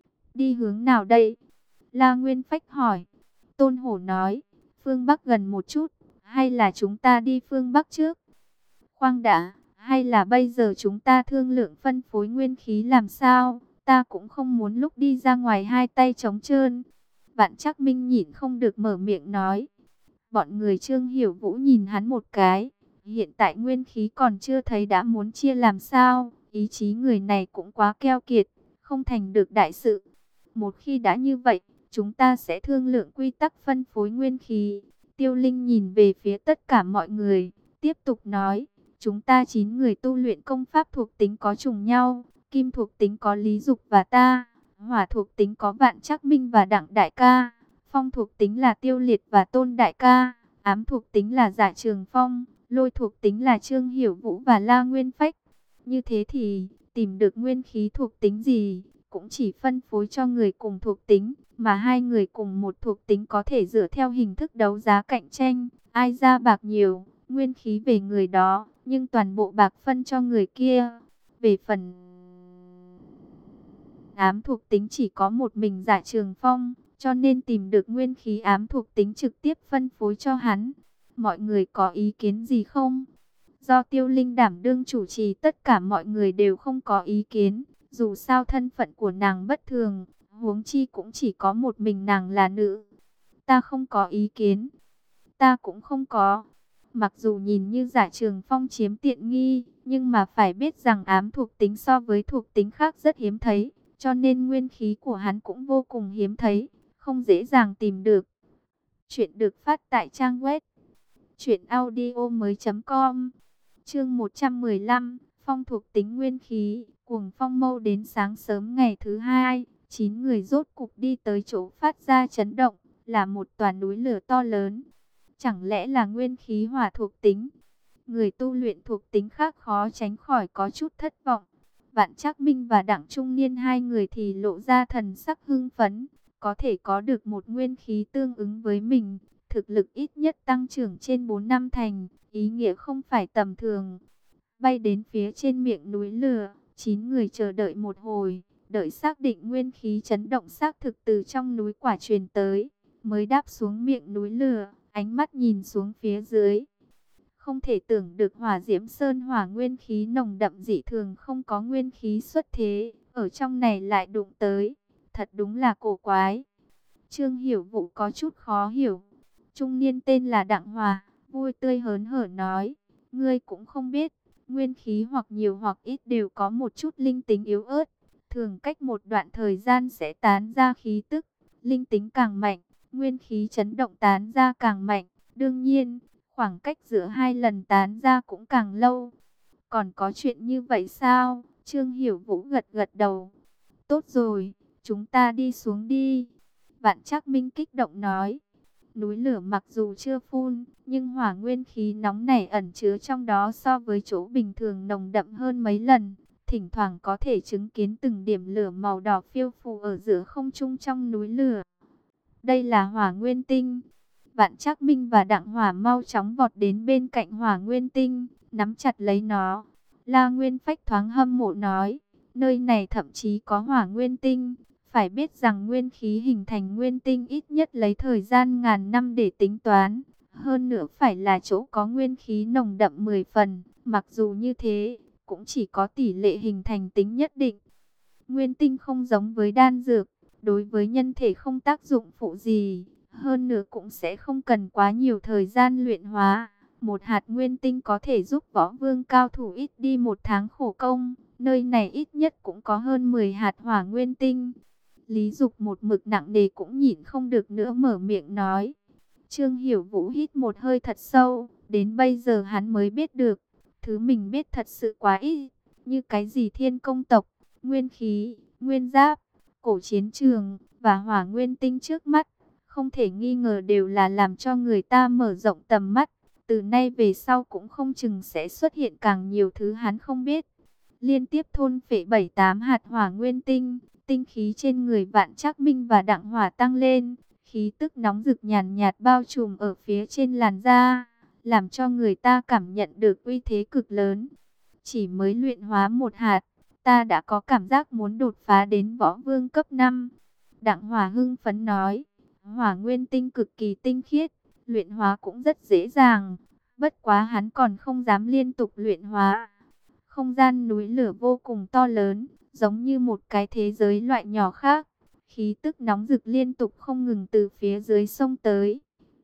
Đi hướng nào đây? La Nguyên Phách hỏi. Tôn Hổ nói, phương Bắc gần một chút, hay là chúng ta đi phương Bắc trước? Khoan đã, hay là bây giờ chúng ta thương lượng phân phối nguyên khí làm sao? Ta cũng không muốn lúc đi ra ngoài hai tay trống trơn. Vạn Trắc Minh nhịn không được mở miệng nói. Bọn người Trương Hiểu Vũ nhìn hắn một cái. Hiện tại nguyên khí còn chưa thấy đã muốn chia làm sao? Ý chí người này cũng quá keo kiệt, không thành được đại sự. Một khi đã như vậy, chúng ta sẽ thương lượng quy tắc phân phối nguyên khí. Tiêu Linh nhìn về phía tất cả mọi người, tiếp tục nói. Chúng ta chín người tu luyện công pháp thuộc tính có trùng nhau. Kim thuộc tính có Lý Dục và ta. Hỏa thuộc tính có Vạn Trắc Minh và Đặng Đại ca. Phong thuộc tính là Tiêu Liệt và Tôn Đại ca. Ám thuộc tính là Dạ Trường Phong. Lôi thuộc tính là Trương Hiểu Vũ và La Nguyên Phách. Như thế thì, tìm được nguyên khí thuộc tính gì, cũng chỉ phân phối cho người cùng thuộc tính. Mà hai người cùng một thuộc tính có thể dựa theo hình thức đấu giá cạnh tranh. Ai ra bạc nhiều, nguyên khí về người đó, nhưng toàn bộ bạc phân cho người kia. Về phần ám thuộc tính chỉ có một mình Dạ Trường Phong, cho nên tìm được nguyên khí ám thuộc tính trực tiếp phân phối cho hắn. Mọi người có ý kiến gì không? Do Tiêu Linh đảm đương chủ trì, tất cả mọi người đều không có ý kiến. Dù sao thân phận của nàng bất thường, huống chi cũng chỉ có một mình nàng là nữ. Ta không có ý kiến. Ta cũng không có. Mặc dù nhìn như Dạ Trường Phong chiếm tiện nghi, nhưng mà phải biết rằng ám thuộc tính so với thuộc tính khác rất hiếm thấy, cho nên nguyên khí của hắn cũng vô cùng hiếm thấy, không dễ dàng tìm được. Chuyện được phát tại trang web truyện audio mới chấm com. Chương một trăm mười lăm, phong thuộc tính nguyên khí. Cuồng phong mâu đến sáng sớm ngày thứ hai, chín người rốt cục đi tới chỗ phát ra chấn động, là một tòa núi lửa to lớn. Chẳng lẽ là nguyên khí hỏa thuộc tính? Người tu luyện thuộc tính khác khó tránh khỏi có chút thất vọng. Vạn Trắc Minh và Đặng Trung Niên hai người thì lộ ra thần sắc hưng phấn, có thể có được một nguyên khí tương ứng với mình, thực lực ít nhất tăng trưởng trên bốn năm thành, ý nghĩa không phải tầm thường. Bay đến phía trên miệng núi lửa, chín người chờ đợi một hồi, đợi xác định nguyên khí chấn động xác thực từ trong núi quả truyền tới, mới đáp xuống miệng núi lửa, ánh mắt nhìn xuống phía dưới. Không thể tưởng được Hỏa Diễm Sơn hỏa nguyên khí nồng đậm dị thường, không có nguyên khí xuất thế, ở trong này lại đụng tới, thật đúng là cổ quái. Trương Hiểu Vũ có chút khó hiểu. Trung niên tên là Đặng Hòa, vui tươi hớn hở nói, ngươi cũng không biết, nguyên khí hoặc nhiều hoặc ít đều có một chút linh tính yếu ớt, thường cách một đoạn thời gian sẽ tán ra khí tức, linh tính càng mạnh, nguyên khí chấn động tán ra càng mạnh, đương nhiên, khoảng cách giữa hai lần tán ra cũng càng lâu. Còn có chuyện như vậy sao? Trương Hiểu Vũ gật gật đầu. Tốt rồi, chúng ta đi xuống đi. Vạn Trắc Minh kích động nói. Núi lửa mặc dù chưa phun, nhưng hỏa nguyên khí nóng nảy ẩn chứa trong đó so với chỗ bình thường nồng đậm hơn mấy lần. Thỉnh thoảng có thể chứng kiến từng điểm lửa màu đỏ phiêu phù ở giữa không trung trong núi lửa. Đây là hỏa nguyên tinh. Vạn Trác Minh và Đặng Hỏa mau chóng vọt đến bên cạnh hỏa nguyên tinh, nắm chặt lấy nó. La Nguyên Phách thoáng hâm mộ nói, nơi này thậm chí có hỏa nguyên tinh. Phải biết rằng nguyên khí hình thành nguyên tinh ít nhất lấy thời gian ngàn năm để tính toán. Hơn nữa phải là chỗ có nguyên khí nồng đậm mười phần. Mặc dù như thế, cũng chỉ có tỷ lệ hình thành tính nhất định. Nguyên tinh không giống với đan dược, đối với nhân thể không tác dụng phụ gì. Hơn nữa cũng sẽ không cần quá nhiều thời gian luyện hóa. Một hạt nguyên tinh có thể giúp võ vương cao thủ ít đi một tháng khổ công. Nơi này ít nhất cũng có hơn mười hạt hỏa nguyên tinh. Lý Dục một mực nặng nề cũng nhịn không được nữa mở miệng nói. Trương Hiểu Vũ hít một hơi thật sâu. Đến bây giờ hắn mới biết được. Thứ mình biết thật sự quá ít. Như cái gì thiên công tộc, nguyên khí, nguyên giáp, cổ chiến trường và hỏa nguyên tinh trước mắt. Không thể nghi ngờ đều là làm cho người ta mở rộng tầm mắt. Từ nay về sau cũng không chừng sẽ xuất hiện càng nhiều thứ hắn không biết. Liên tiếp thôn phệ bảy tám hạt hỏa nguyên tinh. Tinh khí trên người Vạn Trác Minh và Đặng Hỏa tăng lên. Khí tức nóng rực nhàn nhạt bao trùm ở phía trên làn da. Làm cho người ta cảm nhận được uy thế cực lớn. Chỉ mới luyện hóa một hạt. Ta đã có cảm giác muốn đột phá đến võ vương cấp năm. Đặng Hỏa hưng phấn nói. Hỏa nguyên tinh cực kỳ tinh khiết. Luyện hóa cũng rất dễ dàng. Bất quá hắn còn không dám liên tục luyện hóa. Không gian núi lửa vô cùng to lớn. Giống như một cái thế giới loại nhỏ khác. Khí tức nóng rực liên tục không ngừng từ phía dưới sông tới.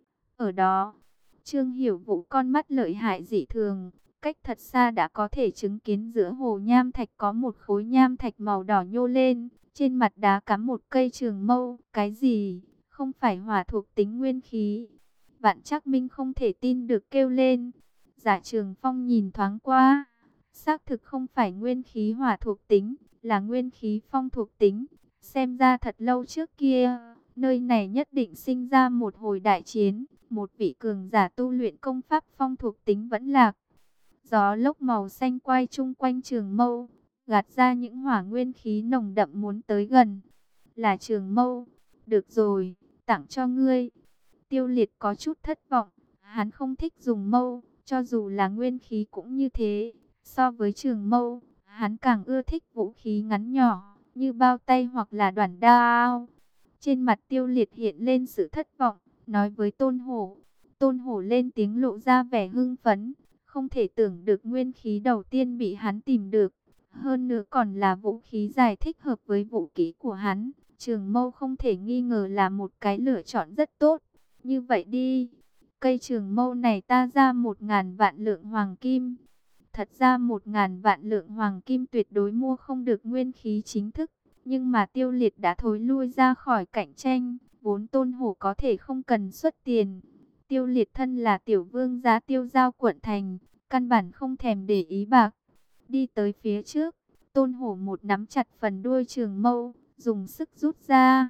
Ở đó, Trương Hiểu Vũ con mắt lợi hại dị thường. Cách thật xa đã có thể chứng kiến giữa hồ nham thạch có một khối nham thạch màu đỏ nhô lên. Trên mặt đá cắm một cây trường mâu. Cái gì? Không phải hỏa thuộc tính nguyên khí. Vạn Trác Minh không thể tin được kêu lên. Giả Trường Phong nhìn thoáng qua. Xác thực không phải nguyên khí hỏa thuộc tính, là nguyên khí phong thuộc tính. Xem ra thật lâu trước kia, nơi này nhất định sinh ra một hồi đại chiến. Một vị cường giả tu luyện công pháp phong thuộc tính vẫn lạc. Gió lốc màu xanh quay chung quanh trường mâu, gạt ra những hỏa nguyên khí nồng đậm muốn tới gần. Là trường mâu. Được rồi, tặng cho ngươi. Tiêu Liệt có chút thất vọng. Hắn không thích dùng mâu, cho dù là nguyên khí cũng như thế. So với trường mâu, hắn càng ưa thích vũ khí ngắn nhỏ, như bao tay hoặc là đoản đao. Trên mặt Tiêu Liệt hiện lên sự thất vọng, nói với Tôn Hổ. Tôn Hổ lên tiếng lộ ra vẻ hưng phấn. Không thể tưởng được nguyên khí đầu tiên bị hắn tìm được. Hơn nữa còn là vũ khí dài thích hợp với vũ khí của hắn. Trường mâu không thể nghi ngờ là một cái lựa chọn rất tốt. Như vậy đi, cây trường mâu này ta ra một ngàn vạn lượng hoàng kim. Thật ra một ngàn vạn lượng hoàng kim tuyệt đối mua không được nguyên khí chính thức. Nhưng mà Tiêu Liệt đã thối lui ra khỏi cạnh tranh. Vốn Tôn Hổ có thể không cần xuất tiền. Tiêu Liệt thân là tiểu vương giá Tiêu Giao quận thành. Căn bản không thèm để ý bạc. Đi tới phía trước. Tôn Hổ một nắm chặt phần đuôi trường mâu. Dùng sức rút ra.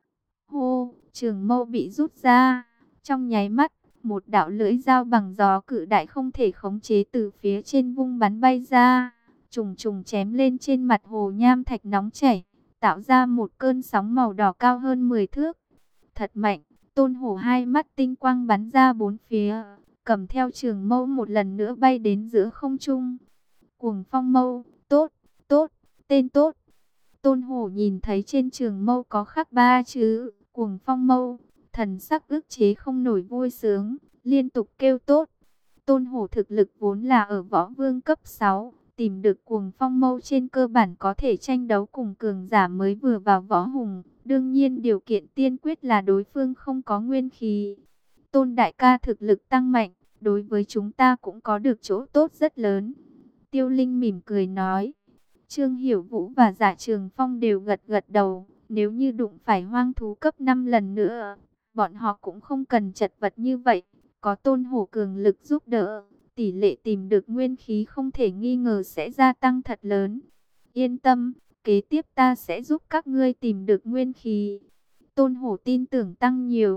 Hô, trường mâu bị rút ra. Trong nháy mắt, một đạo lưỡi dao bằng gió cự đại không thể khống chế từ phía trên vung bắn bay ra. Trùng trùng chém lên trên mặt hồ nham thạch nóng chảy. Tạo ra một cơn sóng màu đỏ cao hơn mười thước. Thật mạnh, Tôn Hổ hai mắt tinh quang bắn ra bốn phía. Cầm theo trường mâu một lần nữa bay đến giữa không trung. Cuồng phong mâu, tốt, tốt, tên tốt. Tôn Hổ nhìn thấy trên trường mâu có khắc ba chữ cuồng phong mâu, thần sắc ức chế không nổi vui sướng, liên tục kêu tốt. Tôn Hổ thực lực vốn là ở võ vương cấp sáu, tìm được cuồng phong mâu trên cơ bản có thể tranh đấu cùng cường giả mới vừa vào võ hùng. Đương nhiên điều kiện tiên quyết là đối phương không có nguyên khí. Tôn đại ca thực lực tăng mạnh, đối với chúng ta cũng có được chỗ tốt rất lớn. Tiêu Linh mỉm cười nói. Trương Hiểu Vũ và Giả Trường Phong đều gật gật đầu. Nếu như đụng phải hoang thú cấp năm lần nữa, bọn họ cũng không cần chật vật như vậy. Có Tôn Hổ cường lực giúp đỡ, tỷ lệ tìm được nguyên khí không thể nghi ngờ sẽ gia tăng thật lớn. Yên tâm, kế tiếp ta sẽ giúp các ngươi tìm được nguyên khí. Tôn Hổ tin tưởng tăng nhiều.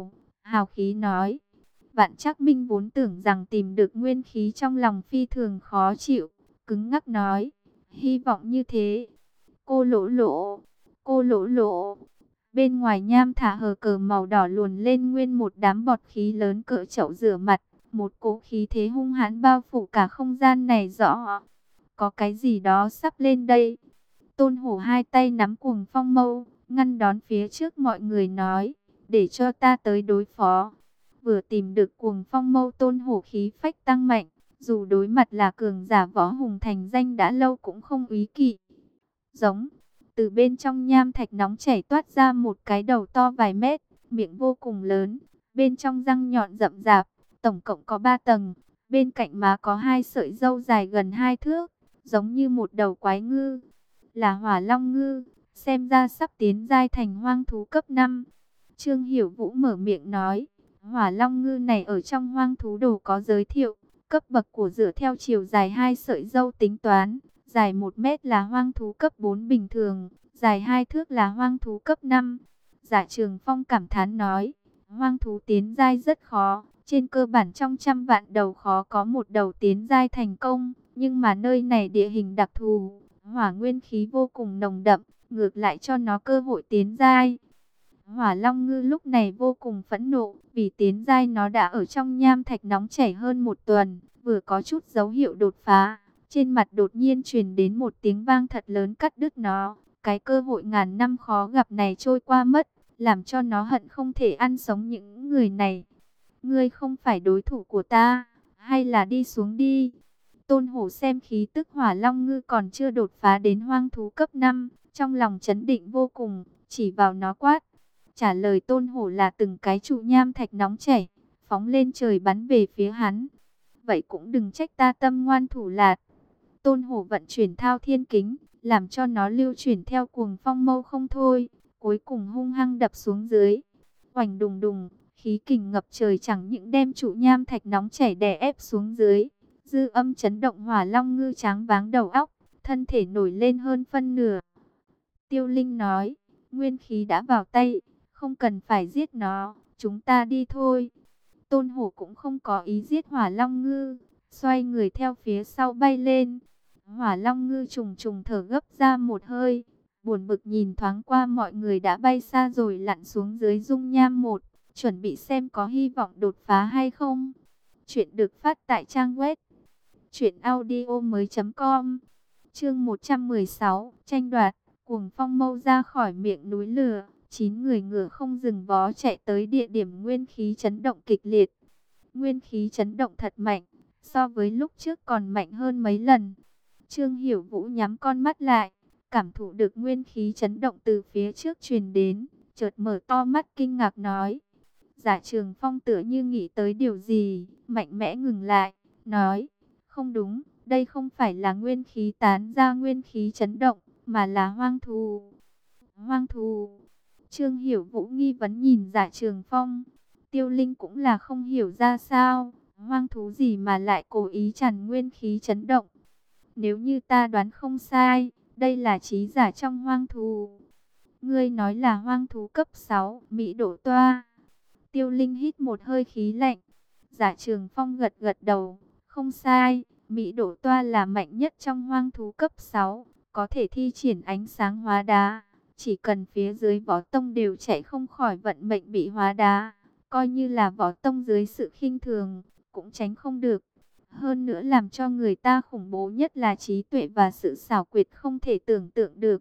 hào khí nói. Vạn Trác Minh vốn tưởng rằng tìm được nguyên khí trong lòng phi thường khó chịu, cứng ngắc nói, hy vọng như thế. Cô Lỗ Lỗ, cô Lỗ Lỗ. Bên ngoài nham thả hờ cờ màu đỏ luồn lên nguyên một đám bọt khí lớn cỡ chậu rửa mặt, một cỗ khí thế hung hãn bao phủ cả không gian này rõ. Có cái gì đó sắp lên đây. Tôn Hổ hai tay nắm cuồng phong mâu, ngăn đón phía trước mọi người nói, để cho ta tới đối phó. Vừa tìm được cuồng phong mâu, Tôn Hổ khí phách tăng mạnh, dù đối mặt là cường giả võ hùng thành danh đã lâu cũng không úy kỵ. Giống, từ bên trong nham thạch nóng chảy toát ra một cái đầu to vài mét, miệng vô cùng lớn, bên trong răng nhọn rậm rạp, tổng cộng có ba tầng, bên cạnh má có hai sợi râu dài gần hai thước, giống như một đầu quái ngư, là Hỏa Long ngư, xem ra sắp tiến giai thành hoang thú cấp năm. Trương Hiểu Vũ mở miệng nói, Hỏa Long ngư này ở trong hoang thú đồ có giới thiệu, cấp bậc của dựa theo chiều dài hai sợi râu tính toán, dài một mét là hoang thú cấp bốn bình thường, dài hai thước là hoang thú cấp năm. Dạ Trường Phong cảm thán nói, hoang thú tiến giai rất khó, trên cơ bản trong trăm vạn đầu khó có một đầu tiến giai thành công, nhưng mà nơi này địa hình đặc thù, hỏa nguyên khí vô cùng nồng đậm, ngược lại cho nó cơ hội tiến giai. Hỏa Long ngư lúc này vô cùng phẫn nộ, vì tiến giai nó đã ở trong nham thạch nóng chảy hơn một tuần, vừa có chút dấu hiệu đột phá, trên mặt đột nhiên truyền đến một tiếng vang thật lớn cắt đứt nó, cái cơ hội ngàn năm khó gặp này trôi qua mất, làm cho nó hận không thể ăn sống những người này. Ngươi không phải đối thủ của ta, hay là đi xuống đi. Tôn Hổ xem khí tức Hỏa Long ngư còn chưa đột phá đến hoang thú cấp năm, trong lòng chấn định vô cùng, chỉ vào nó quát. Trả lời Tôn Hổ là từng cái trụ nham thạch nóng chảy, phóng lên trời bắn về phía hắn. Vậy cũng đừng trách ta tâm ngoan thủ lạt. Tôn Hổ vận chuyển Thao Thiên Kính, làm cho nó lưu chuyển theo cuồng phong mâu không thôi, cuối cùng hung hăng đập xuống dưới. Oành đùng đùng, khí kình ngập trời chẳng những đem trụ nham thạch nóng chảy đè ép xuống dưới, dư âm chấn động Hỏa Long ngư tráng váng đầu óc, thân thể nổi lên hơn phân nửa. Tiêu Linh nói, nguyên khí đã vào tay, không cần phải giết nó, chúng ta đi thôi. Tôn Hổ cũng không có ý giết Hỏa Long ngư, xoay người theo phía sau bay lên. Hỏa Long ngư trùng trùng thở gấp ra một hơi, buồn bực nhìn thoáng qua mọi người đã bay xa rồi lặn xuống dưới dung nham một, chuẩn bị xem có hy vọng đột phá hay không. Chuyện được phát tại trang web truyện audio mới chấm com. Chương một trăm mười sáu, tranh đoạt. Cuồng phong mâu ra khỏi miệng núi lửa, chín người ngựa không dừng vó chạy tới địa điểm nguyên khí chấn động kịch liệt. Nguyên khí chấn động thật mạnh, so với lúc trước còn mạnh hơn mấy lần. Trương Hiểu Vũ nhắm con mắt lại, cảm thụ được nguyên khí chấn động từ phía trước truyền đến, chợt mở to mắt kinh ngạc nói. Dạ Trường Phong tựa như nghĩ tới điều gì, mạnh mẽ ngừng lại, nói, không đúng, đây không phải là nguyên khí tán ra nguyên khí chấn động, mà là hoang thú. Hoang thú. Trương Hiểu Vũ nghi vấn nhìn Dạ Trường Phong. Tiêu Linh cũng là không hiểu ra sao, hoang thú gì mà lại cố ý tràn nguyên khí chấn động. Nếu như ta đoán không sai, đây là trí giả trong hoang thú. Ngươi nói là hoang thú cấp sáu, Mỹ Đỗ Toa. Tiêu Linh hít một hơi khí lạnh. Dạ Trường Phong gật gật đầu, không sai, Mỹ Đỗ Toa là mạnh nhất trong hoang thú cấp sáu, có thể thi triển ánh sáng hóa đá. Chỉ cần phía dưới võ tông đều chạy không khỏi vận mệnh bị hóa đá, coi như là võ tông dưới sự khinh thường, cũng tránh không được. Hơn nữa làm cho người ta khủng bố nhất là trí tuệ và sự xảo quyệt không thể tưởng tượng được.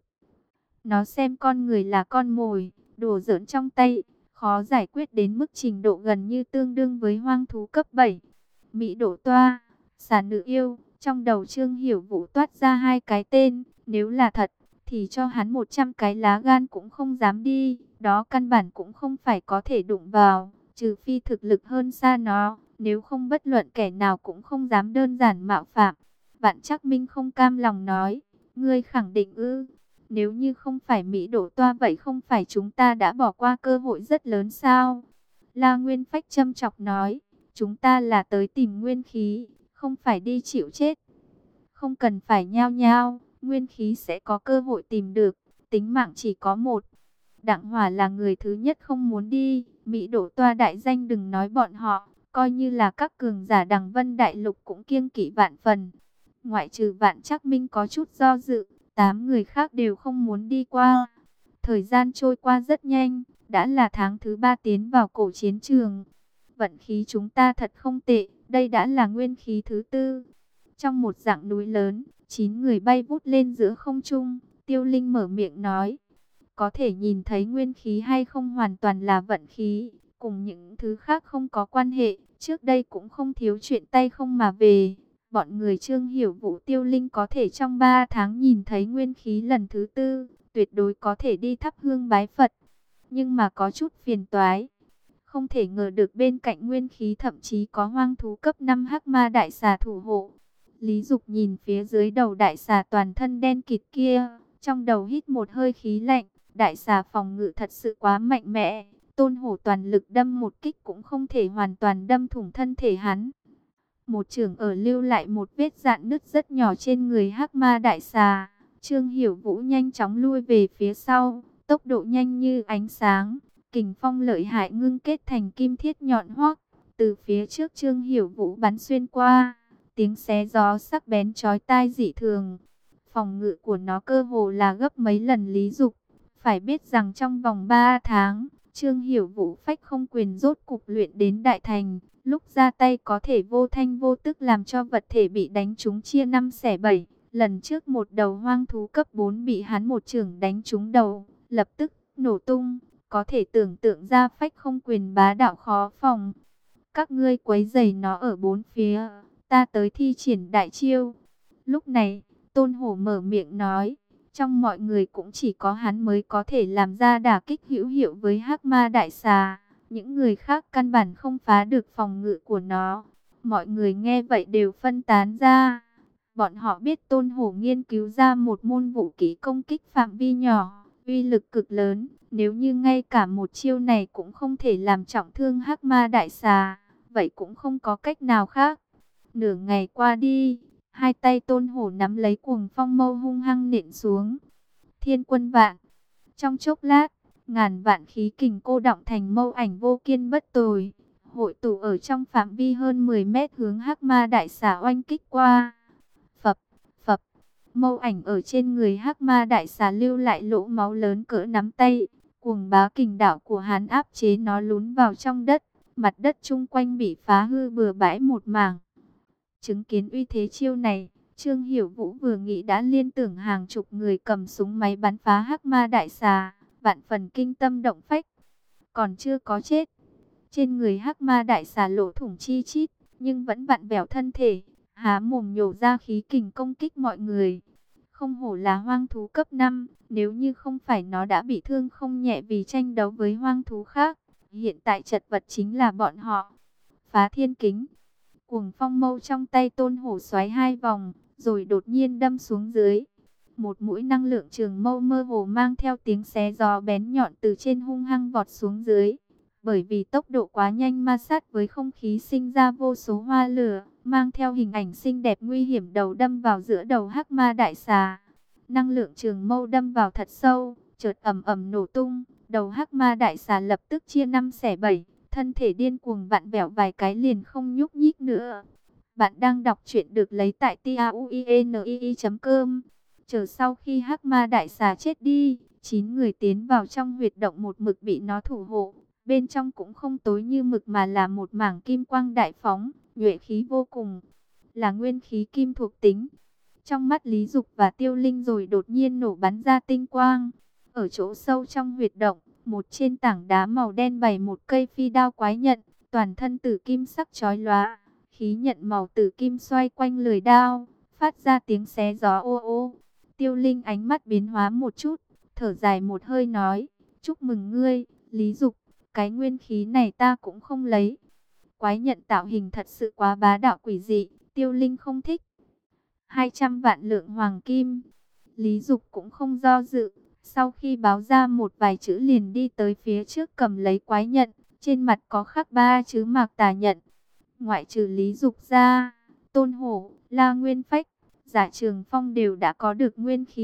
Nó xem con người là con mồi, đồ giỡn trong tay, khó giải quyết đến mức trình độ gần như tương đương với hoang thú cấp bảy. Mỹ Đỗ Toa, xà nữ yêu, trong đầu Trương Hiểu Vũ toát ra hai cái tên, nếu là thật, thì cho hắn một trăm cái lá gan cũng không dám đi, đó căn bản cũng không phải có thể đụng vào, trừ phi thực lực hơn xa nó, nếu không bất luận kẻ nào cũng không dám đơn giản mạo phạm. Vạn Trác Minh không cam lòng nói, ngươi khẳng định ư? Nếu như không phải Mỹ Đỗ Toa vậy không phải chúng ta đã bỏ qua cơ hội rất lớn sao? La Nguyên Phách châm chọc nói, chúng ta là tới tìm nguyên khí, không phải đi chịu chết. Không cần phải nhao nhao, nguyên khí sẽ có cơ hội tìm được, tính mạng chỉ có một. Đặng Hỏa là người thứ nhất không muốn đi. Mỹ Đỗ Toa đại danh đừng nói bọn họ, coi như là các cường giả Đằng Vân Đại Lục cũng kiêng kỵ vạn phần. Ngoại trừ Vạn Trắc Minh có chút do dự, tám người khác đều không muốn đi qua. Thời gian trôi qua rất nhanh, đã là tháng thứ ba tiến vào cổ chiến trường. Vận khí chúng ta thật không tệ, đây đã là nguyên khí thứ tư. Trong một dạng núi lớn, chín người bay vút lên giữa không trung, Tiêu Linh mở miệng nói. Có thể nhìn thấy nguyên khí hay không hoàn toàn là vận khí, cùng những thứ khác không có quan hệ, trước đây cũng không thiếu chuyện tay không mà về. Bọn người Trương Hiểu Vũ Tiêu Linh có thể trong ba tháng nhìn thấy nguyên khí lần thứ tư, tuyệt đối có thể đi thắp hương bái Phật. Nhưng mà có chút phiền toái. Không thể ngờ được bên cạnh nguyên khí thậm chí có hoang thú cấp năm hắc ma đại xà thủ hộ. Lý Dục nhìn phía dưới đầu đại xà toàn thân đen kịt kia, trong đầu hít một hơi khí lạnh. Đại xà phòng ngự thật sự quá mạnh mẽ, Tôn Hổ toàn lực đâm một kích cũng không thể hoàn toàn đâm thủng thân thể hắn. Một chưởng ở lưu lại một vết rạn nứt rất nhỏ trên người hắc ma đại xà. Trương Hiểu Vũ nhanh chóng lui về phía sau, tốc độ nhanh như ánh sáng. Kình phong lợi hại ngưng kết thành kim thiết nhọn hoắt, từ phía trước Trương Hiểu Vũ bắn xuyên qua, tiếng xé gió sắc bén chói tai dị thường. Phòng ngự của nó cơ hồ là gấp mấy lần Lý Dục. Phải biết rằng trong vòng ba tháng, Trương Hiểu Vũ phách không quyền rốt cục luyện đến đại thành, lúc ra tay có thể vô thanh vô tức làm cho vật thể bị đánh trúng chia năm xẻ bảy. Lần trước một đầu hoang thú cấp bốn bị hắn một chưởng đánh trúng đầu, lập tức nổ tung, có thể tưởng tượng ra phách không quyền bá đạo khó phòng. Các ngươi quấy rầy nó ở bốn phía, ta tới thi triển đại chiêu. Lúc này, Tôn Hổ mở miệng nói. Trong mọi người cũng chỉ có hắn mới có thể làm ra đả kích hữu hiệu với hắc ma đại xà. Những người khác căn bản không phá được phòng ngự của nó. Mọi người nghe vậy đều phân tán ra. Bọn họ biết Tôn Hổ nghiên cứu ra một môn vũ kỹ công kích phạm vi nhỏ, uy lực cực lớn. Nếu như ngay cả một chiêu này cũng không thể làm trọng thương hắc ma đại xà, vậy cũng không có cách nào khác. Nửa ngày qua đi, hai tay Tôn Hổ nắm lấy cuồng phong mâu hung hăng nện xuống. Thiên quân vạn. Trong chốc lát, ngàn vạn khí kình cô đọng thành mâu ảnh vô kiên bất tồi, hội tụ ở trong phạm vi hơn mười mét hướng hắc ma đại xà oanh kích qua. Phập, phập, mâu ảnh ở trên người hắc ma đại xà lưu lại lỗ máu lớn cỡ nắm tay. Cuồng bá kình đạo của hắn áp chế nó lún vào trong đất, mặt đất chung quanh bị phá hư bừa bãi một mảng. Chứng kiến uy thế chiêu này, Trương Hiểu Vũ vừa nghĩ đã liên tưởng hàng chục người cầm súng máy bắn phá hắc ma đại xà, vạn phần kinh tâm động phách. Còn chưa có chết, trên người hắc ma đại xà lỗ thủng chi chít, nhưng vẫn vặn vẹo thân thể, há mồm nhổ ra khí kình công kích mọi người. Không hổ là hoang thú cấp năm, nếu như không phải nó đã bị thương không nhẹ vì tranh đấu với hoang thú khác, hiện tại chật vật chính là bọn họ. Phá thiên kính. Cuồng phong mâu trong tay Tôn Hổ xoáy hai vòng, rồi đột nhiên đâm xuống dưới. Một mũi năng lượng trường mâu mơ hồ mang theo tiếng xé gió bén nhọn từ trên hung hăng vọt xuống dưới. Bởi vì tốc độ quá nhanh ma sát với không khí sinh ra vô số hoa lửa, mang theo hình ảnh xinh đẹp nguy hiểm đầu đâm vào giữa đầu hắc ma đại xà. Năng lượng trường mâu đâm vào thật sâu, chợt ầm ầm nổ tung, đầu hắc ma đại xà lập tức chia năm xẻ bảy. Thân thể điên cuồng vặn vẹo vài cái liền không nhúc nhích nữa. Bạn đang đọc truyện được lấy tại tauinii chấm com. Chờ sau khi hắc ma đại xà chết đi, chín người tiến vào trong huyệt động một mực bị nó thủ hộ. Bên trong cũng không tối như mực mà là một mảng kim quang đại phóng, nhuệ khí vô cùng. Là nguyên khí kim thuộc tính. Trong mắt Lý Dục và Tiêu Linh rồi đột nhiên nổ bắn ra tinh quang. Ở chỗ sâu trong huyệt động, một trên tảng đá màu đen bày một cây phi đao quái nhận, toàn thân tử kim sắc chói lóa, khí nhận màu tử kim xoay quanh lưỡi đao, phát ra tiếng xé gió ô ô. Tiêu Linh ánh mắt biến hóa một chút, thở dài một hơi nói, chúc mừng ngươi, Lý Dục, cái nguyên khí này ta cũng không lấy. Quái nhận tạo hình thật sự quá bá đạo quỷ dị, Tiêu Linh không thích. hai trăm vạn lượng hoàng kim, Lý Dục cũng không do dự. Sau khi báo ra một vài chữ liền đi tới phía trước cầm lấy quái nhận, trên mặt có khắc ba chữ Mạc Tà Nhận. Ngoại trừ Lý Dục ra, Tôn Hổ, La Nguyên Phách, Giả Trường Phong đều đã có được nguyên khí,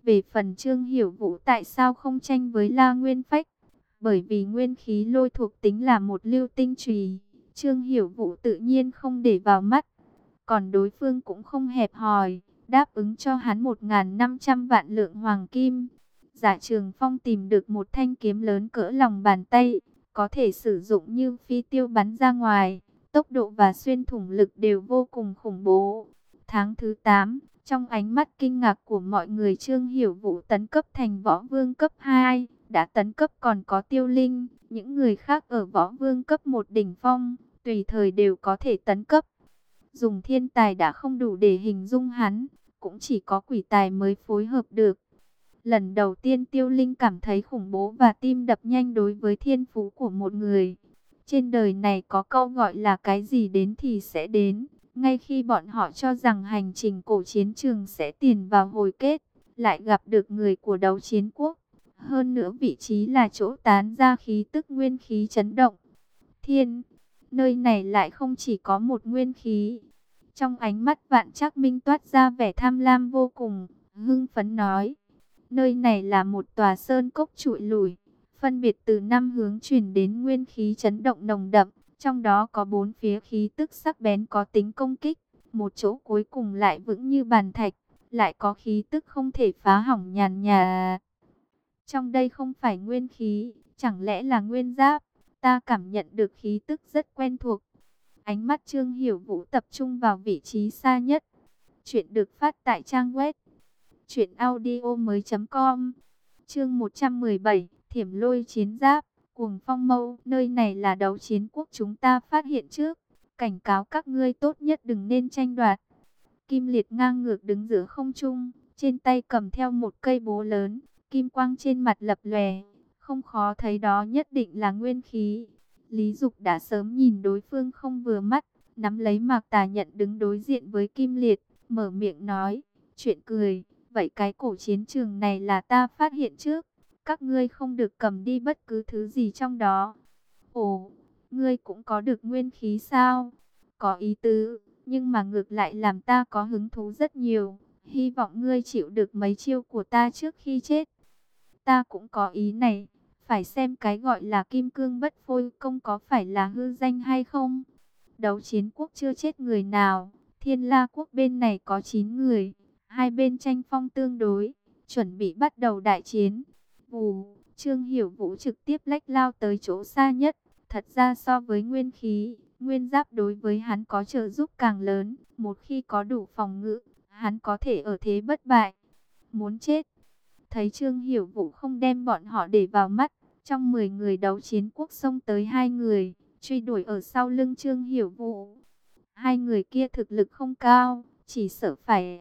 Về phần Trương Hiểu Vũ tại sao không tranh với La Nguyên Phách? Bởi vì nguyên khí lôi thuộc tính là một lưu tinh chùy, Trương Hiểu Vũ tự nhiên không để vào mắt. Còn đối phương cũng không hẹp hòi, đáp ứng cho hắn một nghìn năm trăm vạn lượng hoàng kim. Giả Trường Phong tìm được một thanh kiếm lớn cỡ lòng bàn tay, có thể sử dụng như phi tiêu bắn ra ngoài, tốc độ và xuyên thủng lực đều vô cùng khủng bố. Tháng thứ tám, trong ánh mắt kinh ngạc của mọi người, Trương Hiểu Vũ tấn cấp thành võ vương cấp hai, đã tấn cấp còn có Tiêu Linh, những người khác ở võ vương cấp một đỉnh phong, tùy thời đều có thể tấn cấp. Dùng thiên tài đã không đủ để hình dung hắn, cũng chỉ có quỷ tài mới phối hợp được. Lần đầu tiên Tiêu Linh cảm thấy khủng bố và tim đập nhanh đối với thiên phú của một người. Trên đời này có câu gọi là cái gì đến thì sẽ đến. Ngay khi bọn họ cho rằng hành trình cổ chiến trường sẽ tiền vào hồi kết, lại gặp được người của đấu chiến quốc. Hơn nữa vị trí là chỗ tán ra khí tức nguyên khí chấn động. Thiên, nơi này lại không chỉ có một nguyên khí. Trong ánh mắt Vạn Trác Minh toát ra vẻ tham lam vô cùng, hưng phấn nói. Nơi này là một tòa sơn cốc trụi lủi, phân biệt từ năm hướng truyền đến nguyên khí chấn động nồng đậm. Trong đó có bốn phía khí tức sắc bén có tính công kích, một chỗ cuối cùng lại vững như bàn thạch, lại có khí tức không thể phá hỏng nhàn nhà. Trong đây không phải nguyên khí, chẳng lẽ là nguyên giáp? Ta cảm nhận được khí tức rất quen thuộc. Ánh mắt Trương Hiểu Vũ tập trung vào vị trí xa nhất. Chuyện được phát tại trang web truyện audio mới chấm com. Chương một trăm mười bảy, Thiểm Lôi Chiến Giáp. Cuồng Phong Mâu, nơi này là đấu chiến quốc chúng ta phát hiện trước, cảnh cáo các ngươi tốt nhất đừng nên tranh đoạt. Kim Liệt ngang ngược đứng giữa không trung, trên tay cầm theo một cây búa lớn, kim quang trên mặt lập lòe, không khó thấy đó nhất định là nguyên khí. Lý Dục đã sớm nhìn đối phương không vừa mắt, nắm lấy Mạc Tà Nhận đứng đối diện với Kim Liệt, mở miệng nói, chuyện cười, vậy cái cổ chiến trường này là ta phát hiện trước. Các ngươi không được cầm đi bất cứ thứ gì trong đó. Ồ, ngươi cũng có được nguyên khí sao? Có ý tứ, nhưng mà ngược lại làm ta có hứng thú rất nhiều. Hy vọng ngươi chịu được mấy chiêu của ta trước khi chết. Ta cũng có ý này, phải xem cái gọi là kim cương bất phôi công có phải là hư danh hay không. Đấu chiến quốc chưa chết người nào, Thiên La quốc bên này có chín người. Hai bên tranh phong tương đối, chuẩn bị bắt đầu đại chiến. Vù, Trương Hiểu Vũ trực tiếp lách lao tới chỗ xa nhất. Thật ra so với nguyên khí, nguyên giáp đối với hắn có trợ giúp càng lớn. Một khi có đủ phòng ngự, hắn có thể ở thế bất bại. Muốn chết. Thấy Trương Hiểu Vũ không đem bọn họ để vào mắt, trong mười người đấu chiến quốc xông tới hai người, truy đuổi ở sau lưng Trương Hiểu Vũ. Hai người kia thực lực không cao, chỉ sợ phải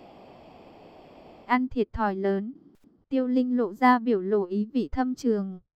ăn thiệt thòi lớn. Tiêu Linh lộ ra biểu lộ ý vị thâm trường.